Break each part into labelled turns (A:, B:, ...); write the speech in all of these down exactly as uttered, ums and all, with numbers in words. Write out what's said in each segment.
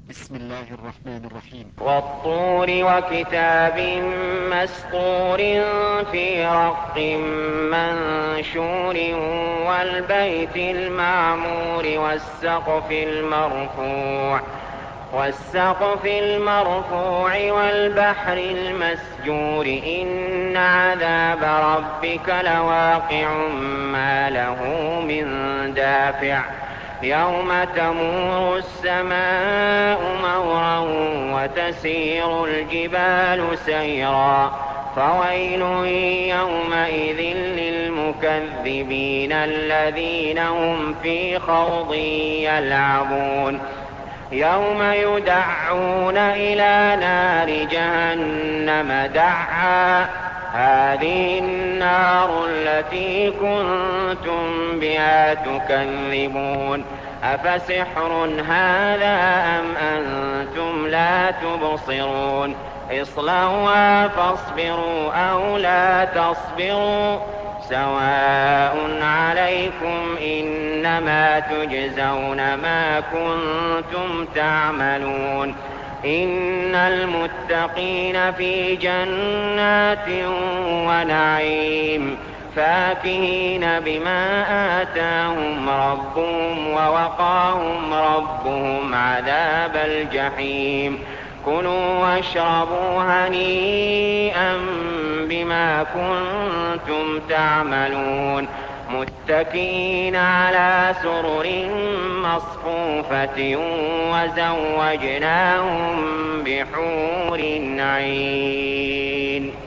A: بسم الله الرحمن الرحيم.
B: والطور وكتاب مسطور في رق منشور والبيت المعمور والسقف المرفوع والسقف المرفوع والبحر المسجور إن عذاب ربك لواقع ما له من دافع يوم تمور السماء مورا وتسير الجبال سيرا فويل يومئذ للمكذبين الذين هم في خوض يلعبون يوم يدعون إلى نار جهنم دعا هذه النار التي كنتم بها تكذبون أفسحر هذا أم أنتم لا تبصرون اصلوها فاصبروا أو لا تصبروا سواء عليكم إنما تجزون ما كنتم تعملون إن المتقين في جنات ونعيم فاكهين بما آتاهم ربهم ووقاهم ربهم عذاب الجحيم كلوا واشربوا هنيئا بما كنتم تعملون متكئين على سرر مصفوفة وزوجناهم بحور عين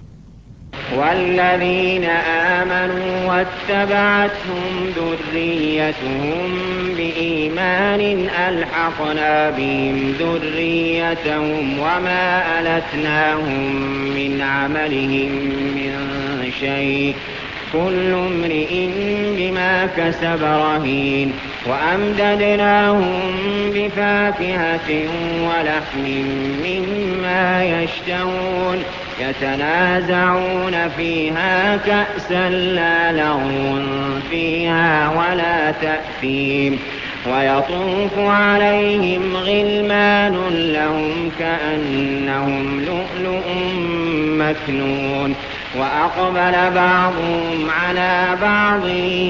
B: والذين آمنوا واتبعتهم ذريتهم بإيمان ألحقنا بهم ذريتهم وما ألتناهم من عملهم من شيء كل امرئ بما كسب رهين وأمددناهم بفاكهة ولحم مما يشتهون يتنازعون فيها كأسا لا لغو فيها ولا تأثيم ويطوف عليهم غلمان لهم كأنهم لؤلؤ مكنون وأقبل بعضهم على بعض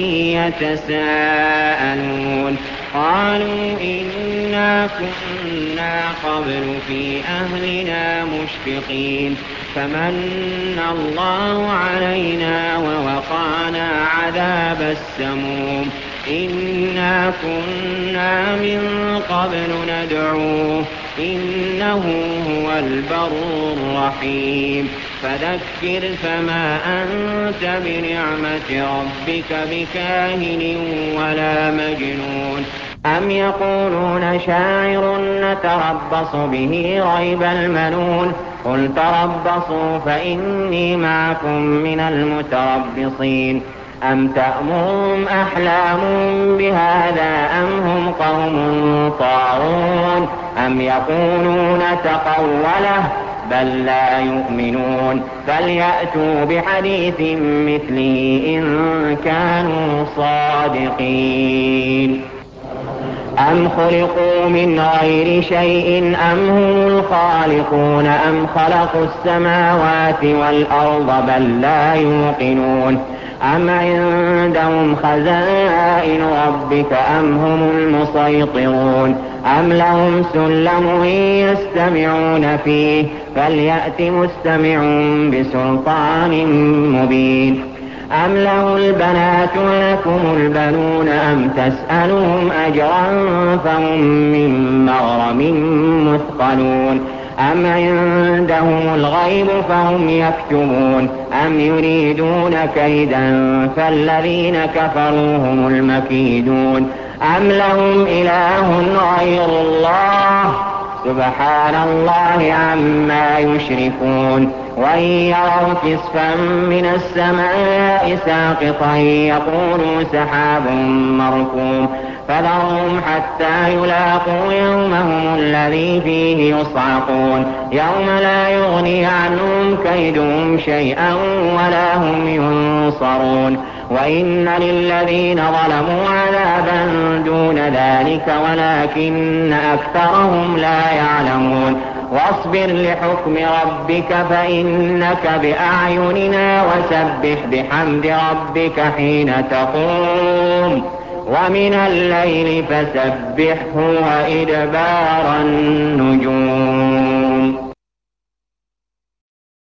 B: يتساءلون قالوا إنا كنا قبل في أهلنا مشفقين فمن الله علينا ووقانا عذاب السموم إنا كنا من قبل ندعوه إنه هو البر الرحيم فذكر فما أنت بنعمة ربك بكاهن ولا مجنون أم يقولون شاعر نتربص به ريب المنون قل تربصوا فإني معكم من المتربصين أم تأمرهم أحلامهم بهذا أم هم قوم طاغون أم يقولون تقوله بل لا يؤمنون فليأتوا بحديث مثله إن كانوا صادقين أم خلقوا من غير شيء أم هم الخالقون أم خلقوا السماوات والأرض بل لا يوقنون أم عندهم خزائن ربك أم هم المسيطرون أم لهم سلم يستمعون فيه فليأت مستمع بسلطان مبين أم له البنات ولكم البنون أم تسألهم أجرا فهم من مغرم مثقلون أم عندهم الغيب فهم يكتبون أم يريدون كيدا فالذين كفروا هم المكيدون أم لهم إله غير الله سبحان الله عما يشركون وإن يروا كسفا من السماء ساقطا يقولوا سحاب مركوم فذرهم حتى يلاقوا يومهم الذي فيه يصعقون يوم لا يغني عنهم كيدهم شيئا ولا هم ينصرون وإن للذين ظلموا عذابا دون ذلك ولكن أكثرهم لا يعلمون واصبر لحكم ربك فإنك بأعيننا وسبح بحمد ربك حين تقوم ومن الليل فسبحه وإدبار النجوم